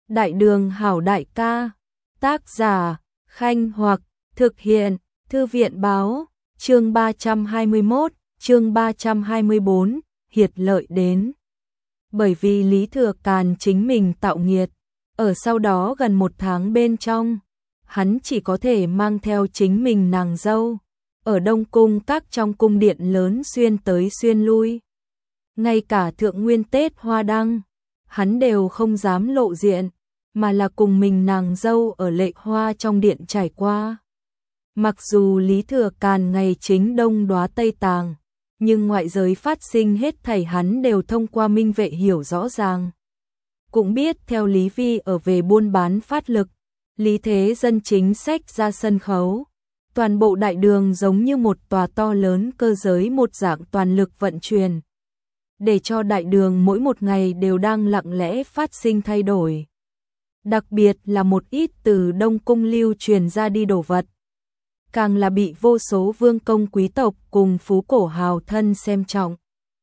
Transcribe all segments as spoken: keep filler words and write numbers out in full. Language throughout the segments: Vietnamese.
Đại đường hảo đại ca, tác giả, Khanh Hoặc, thực hiện, Thư viện báo, chương ba trăm hai mươi mốt, chương ba trăm hai mươi bốn, hiệt lợi đến. Bởi vì Lý Thừa Càn chính mình tạo nghiệt, ở sau đó gần một tháng bên trong, hắn chỉ có thể mang theo chính mình nàng dâu, ở Đông Cung các trong cung điện lớn xuyên tới xuyên lui. Ngay cả thượng nguyên Tết Hoa Đăng, hắn đều không dám lộ diện, mà là cùng mình nàng dâu ở Lệ Hoa trong điện trải qua. Mặc dù Lý Thừa Càn ngày chính đông đóa Tây Tàng, nhưng ngoại giới phát sinh hết thảy hắn đều thông qua minh vệ hiểu rõ ràng. Cũng biết theo Lý Vi ở về buôn bán phát lực, Lý Thế Dân chính sách ra sân khấu. Toàn bộ đại đường giống như một tòa to lớn cơ giới một dạng toàn lực vận chuyển, để cho đại đường mỗi một ngày đều đang lặng lẽ phát sinh thay đổi. Đặc biệt là một ít từ Đông Cung lưu truyền ra đi đồ vật, càng là bị vô số vương công quý tộc cùng phú cổ hào thân xem trọng.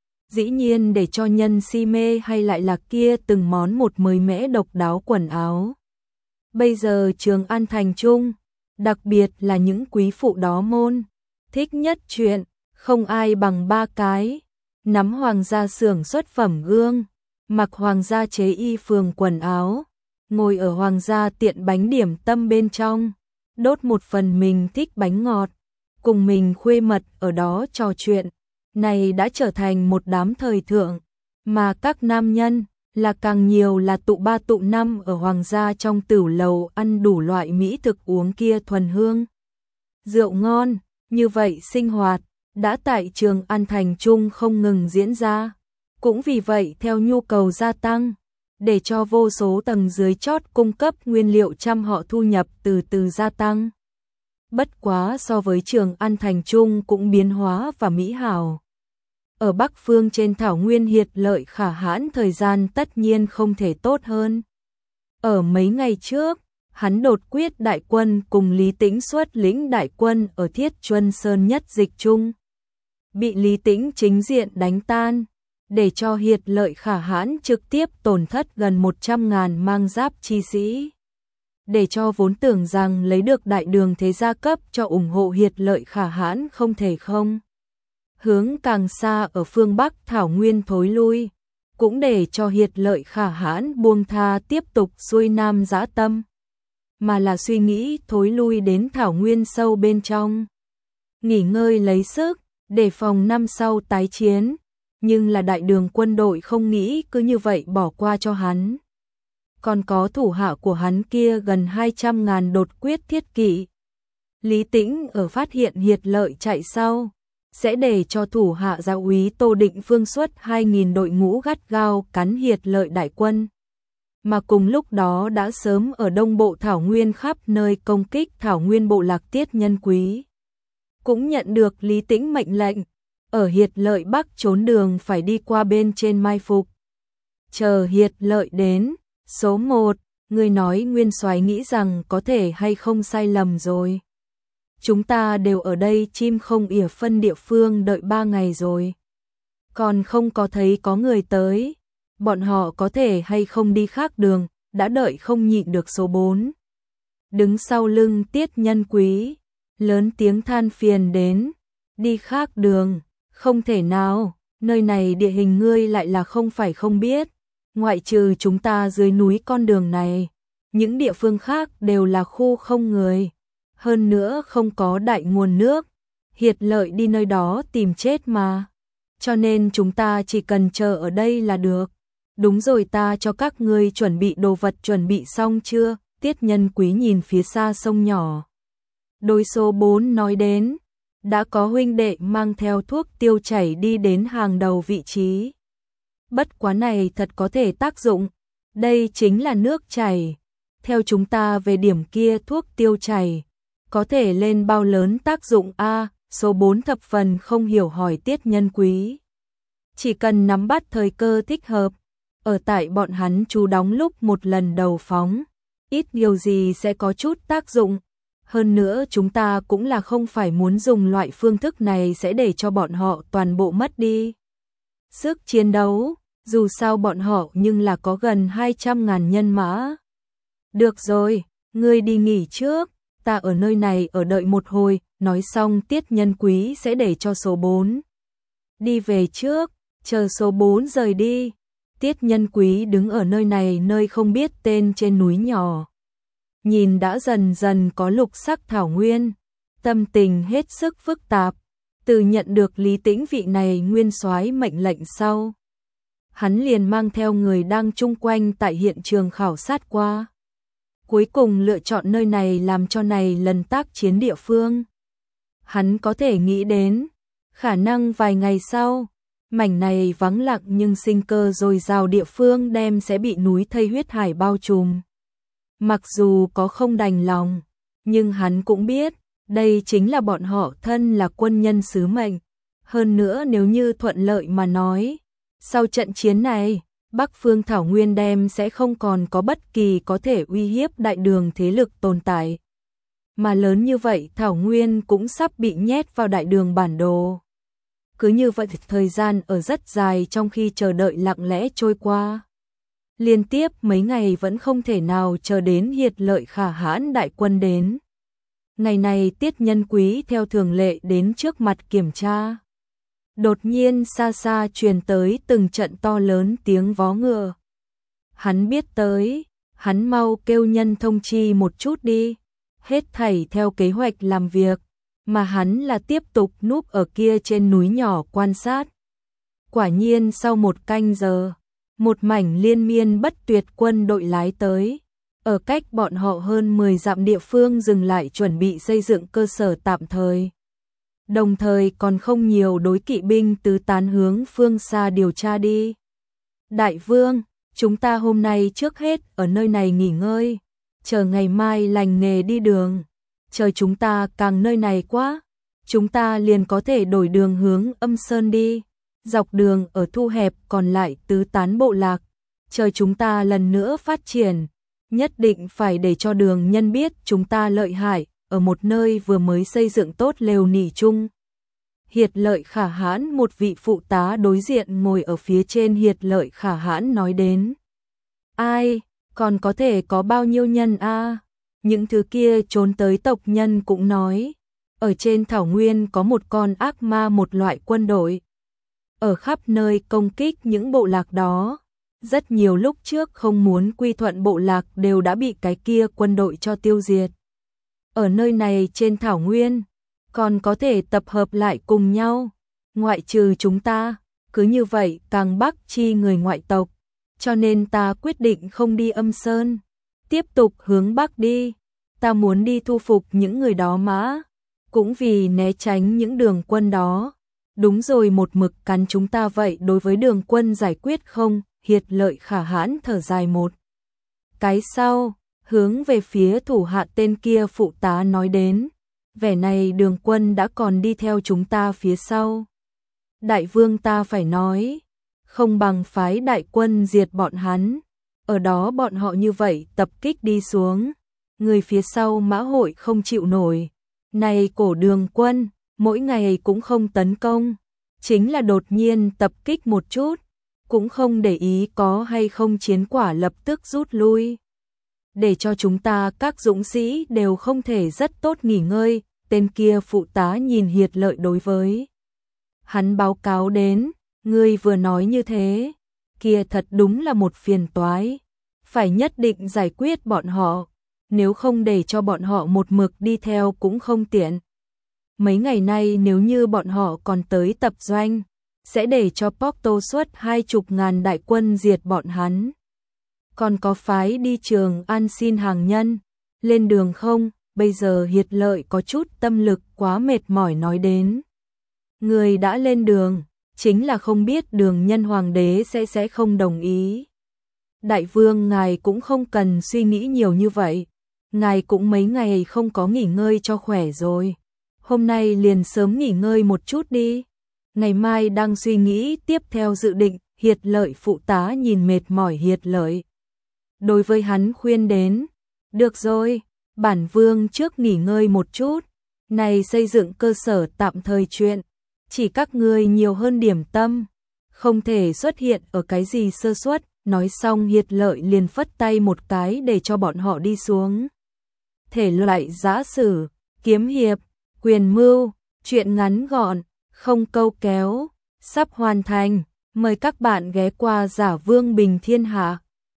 Dĩ nhiên để cho nhân si mê hay lại là kia từng món một mới mẻ độc đáo quần áo. Bây giờ Trường An thành trung, đặc biệt là những quý phụ đó môn, thích nhất chuyện, không ai bằng ba cái, nắm hoàng gia xưởng xuất phẩm gương, mặc hoàng gia chế y phường quần áo, ngồi ở hoàng gia tiện bánh điểm tâm bên trong, đốt một phần mình thích bánh ngọt, cùng mình khuê mật ở đó trò chuyện, này đã trở thành một đám thời thượng, mà các nam nhân là càng nhiều là tụ ba tụ năm ở hoàng gia trong tửu lầu ăn đủ loại mỹ thực uống kia thuần hương. Rượu ngon, như vậy sinh hoạt, đã tại Trường An thành trung không ngừng diễn ra. Cũng vì vậy theo nhu cầu gia tăng, để cho vô số tầng dưới chót cung cấp nguyên liệu trăm họ thu nhập từ từ gia tăng. Bất quá so với Trường An thành trung cũng biến hóa và mỹ hảo. Ở Bắc phương trên thảo nguyên hiệt lợi khả hãn thời gian tất nhiên không thể tốt hơn. Ở mấy ngày trước, hắn đột quyết đại quân cùng Lý Tĩnh xuất lĩnh đại quân ở Thiết Chuân Sơn nhất dịch chung. Bị Lý Tĩnh chính diện đánh tan, để cho hiệt lợi khả hãn trực tiếp tổn thất gần một trăm ngàn mang giáp chi sĩ. Để cho vốn tưởng rằng lấy được đại đường thế gia cấp cho ủng hộ hiệt lợi khả hãn không thể không. Hướng càng xa ở phương Bắc thảo nguyên thối lui, cũng để cho hiệt lợi khả hãn buông tha tiếp tục xuôi nam dã tâm, mà là suy nghĩ thối lui đến thảo nguyên sâu bên trong. Nghỉ ngơi lấy sức, để phòng năm sau tái chiến, nhưng là đại đường quân đội không nghĩ cứ như vậy bỏ qua cho hắn. Còn có thủ hạ của hắn kia gần hai trăm ngàn đột quyết thiết kỵ. Lý Tĩnh ở phát hiện hiệt lợi chạy sau, sẽ để cho thủ hạ giáo úy Tô Định Phương xuất hai nghìn đội ngũ gắt gao cắn hiệt lợi đại quân. Mà cùng lúc đó đã sớm ở đông bộ thảo nguyên khắp nơi công kích thảo nguyên bộ lạc Tiết Nhân Quý. Cũng nhận được Lý Tĩnh mệnh lệnh, ở hiệt lợi bắc trốn đường phải đi qua bên trên mai phục. Chờ hiệt lợi đến, số một, người nói Nguyên Soái nghĩ rằng có thể hay không sai lầm rồi. Chúng ta đều ở đây chim không ỉa phân địa phương đợi ba ngày rồi. Còn không có thấy có người tới, bọn họ có thể hay không đi khác đường, đã đợi không nhịn được số bốn. Đứng sau lưng Tiết Nhân Quý, lớn tiếng than phiền đến, đi khác đường, không thể nào, nơi này địa hình ngươi lại là không phải không biết, ngoại trừ chúng ta dưới núi con đường này, những địa phương khác đều là khu không người, hơn nữa không có đại nguồn nước, hiệt lợi đi nơi đó tìm chết mà, cho nên chúng ta chỉ cần chờ ở đây là được. Đúng rồi, ta cho các ngươi chuẩn bị đồ vật chuẩn bị xong chưa? Tiết Nhân Quý nhìn phía xa sông nhỏ. Đối số bốn nói đến, đã có huynh đệ mang theo thuốc tiêu chảy đi đến hàng đầu vị trí. Bất quá này thật có thể tác dụng, đây chính là nước chảy. Theo chúng ta về điểm kia thuốc tiêu chảy, có thể lên bao lớn tác dụng a? Số bốn thập phần không hiểu hỏi Tiết Nhân Quý. Chỉ cần nắm bắt thời cơ thích hợp, ở tại bọn hắn trú đóng lúc một lần đầu phóng, ít nhiều gì sẽ có chút tác dụng. Hơn nữa chúng ta cũng là không phải muốn dùng loại phương thức này sẽ để cho bọn họ toàn bộ mất đi sức chiến đấu, dù sao bọn họ nhưng là có gần hai trăm ngàn nhân mã, Được rồi, ngươi đi nghỉ trước, ta ở nơi này ở đợi một hồi, nói xong Tiết Nhân Quý sẽ để cho số bốn đi về trước, chờ số bốn rời đi. Tiết Nhân Quý đứng ở nơi này nơi không biết tên trên núi nhỏ. Nhìn đã dần dần có lục sắc thảo nguyên, tâm tình hết sức phức tạp, từ nhận được Lý Tĩnh vị này nguyên soái mệnh lệnh sau. Hắn liền mang theo người đang chung quanh tại hiện trường khảo sát qua. Cuối cùng lựa chọn nơi này làm cho này lần tác chiến địa phương. Hắn có thể nghĩ đến, khả năng vài ngày sau, mảnh này vắng lặng nhưng sinh cơ dồi dào địa phương đem sẽ bị núi thây huyết hải bao trùm. Mặc dù có không đành lòng, nhưng hắn cũng biết, đây chính là bọn họ thân là quân nhân sứ mệnh. Hơn nữa nếu như thuận lợi mà nói, sau trận chiến này, Bắc Phương Thảo Nguyên đem sẽ không còn có bất kỳ có thể uy hiếp đại đường thế lực tồn tại. Mà lớn như vậy Thảo Nguyên cũng sắp bị nhét vào đại đường bản đồ. Cứ như vậy thời gian ở rất dài trong khi chờ đợi lặng lẽ trôi qua. Liên tiếp mấy ngày vẫn không thể nào chờ đến Hiệt Lợi Khả Hãn đại quân đến. Ngày này Tiết Nhân Quý theo thường lệ đến trước mặt kiểm tra. Đột nhiên xa xa truyền tới từng trận to lớn tiếng vó ngựa. Hắn biết tới, hắn mau kêu nhân thông chi một chút đi. Hết thảy theo kế hoạch làm việc, mà hắn là tiếp tục núp ở kia trên núi nhỏ quan sát. Quả nhiên sau một canh giờ, một mảnh liên miên bất tuyệt quân đội lái tới. Ở cách bọn họ hơn mười dặm địa phương dừng lại chuẩn bị xây dựng cơ sở tạm thời. Đồng thời còn không nhiều đối kỵ binh tứ tán hướng phương xa điều tra đi. Đại vương, chúng ta hôm nay trước hết ở nơi này nghỉ ngơi, chờ ngày mai lành nghề đi đường. Chờ chúng ta càng nơi này quá, chúng ta liền có thể đổi đường hướng Âm Sơn đi. Dọc đường ở thu hẹp còn lại tứ tán bộ lạc. Chờ chúng ta lần nữa phát triển, nhất định phải để cho đường nhân biết chúng ta lợi hại, ở một nơi vừa mới xây dựng tốt lều nỉ chung. Hiệt Lợi Khả Hãn, một vị phụ tá đối diện ngồi ở phía trên Hiệt Lợi Khả Hãn nói đến. Ai, còn có thể có bao nhiêu nhân a? À? Những thứ kia trốn tới tộc nhân cũng nói. Ở trên thảo nguyên có một con ác ma, một loại quân đội. Ở khắp nơi công kích những bộ lạc đó. Rất nhiều lúc trước không muốn quy thuận bộ lạc đều đã bị cái kia quân đội cho tiêu diệt. Ở nơi này trên thảo nguyên, còn có thể tập hợp lại cùng nhau, ngoại trừ chúng ta, cứ như vậy càng bắc chi người ngoại tộc, cho nên ta quyết định không đi Âm Sơn, tiếp tục hướng bắc đi, ta muốn đi thu phục những người đó mã, cũng vì né tránh những đường quân đó. Đúng rồi, một mực cắn chúng ta vậy đối với đường quân giải quyết không? Hiệt Lợi Khả Hãn thở dài một cái sau, hướng về phía thủ hạ tên kia phụ tá nói đến, vẻ này đường quân đã còn đi theo chúng ta phía sau. Đại vương, ta phải nói, không bằng phái đại quân diệt bọn hắn, ở đó bọn họ như vậy tập kích đi xuống, người phía sau mã hội không chịu nổi. Này cổ đường quân, mỗi ngày cũng không tấn công, chính là đột nhiên tập kích một chút, cũng không để ý có hay không chiến quả lập tức rút lui. Để cho chúng ta các dũng sĩ đều không thể rất tốt nghỉ ngơi. Tên kia phụ tá nhìn Hiệt Lợi đối với hắn báo cáo đến, ngươi vừa nói như thế, kia thật đúng là một phiền toái, phải nhất định giải quyết bọn họ, nếu không để cho bọn họ một mực đi theo cũng không tiện. Mấy ngày nay nếu như bọn họ còn tới tập doanh, sẽ để cho Porto xuất hai chục ngàn đại quân diệt bọn hắn. Còn có phái đi Trường An xin hàng nhân, lên đường không? Bây giờ Hiệt Lợi có chút tâm lực quá mệt mỏi nói đến. Người đã lên đường, chính là không biết đường nhân hoàng đế sẽ sẽ không đồng ý. Đại vương, ngài cũng không cần suy nghĩ nhiều như vậy. Ngài cũng mấy ngày không có nghỉ ngơi cho khỏe rồi. Hôm nay liền sớm nghỉ ngơi một chút đi. Ngày mai đang suy nghĩ tiếp theo dự định. Hiệt Lợi phụ tá nhìn mệt mỏi Hiệt Lợi, đối với hắn khuyên đến. Được rồi, bản vương trước nghỉ ngơi một chút. Này xây dựng cơ sở tạm thời chuyện, chỉ các ngươi nhiều hơn điểm tâm, không thể xuất hiện ở cái gì sơ suất. Nói xong Hiệt Lợi liền phất tay một cái để cho bọn họ đi xuống. Thể loại giã sử, kiếm hiệp, quyền mưu, truyện ngắn gọn, không câu kéo, sắp hoàn thành. Mời các bạn ghé qua Giả Vương Bình Thiên Hạ.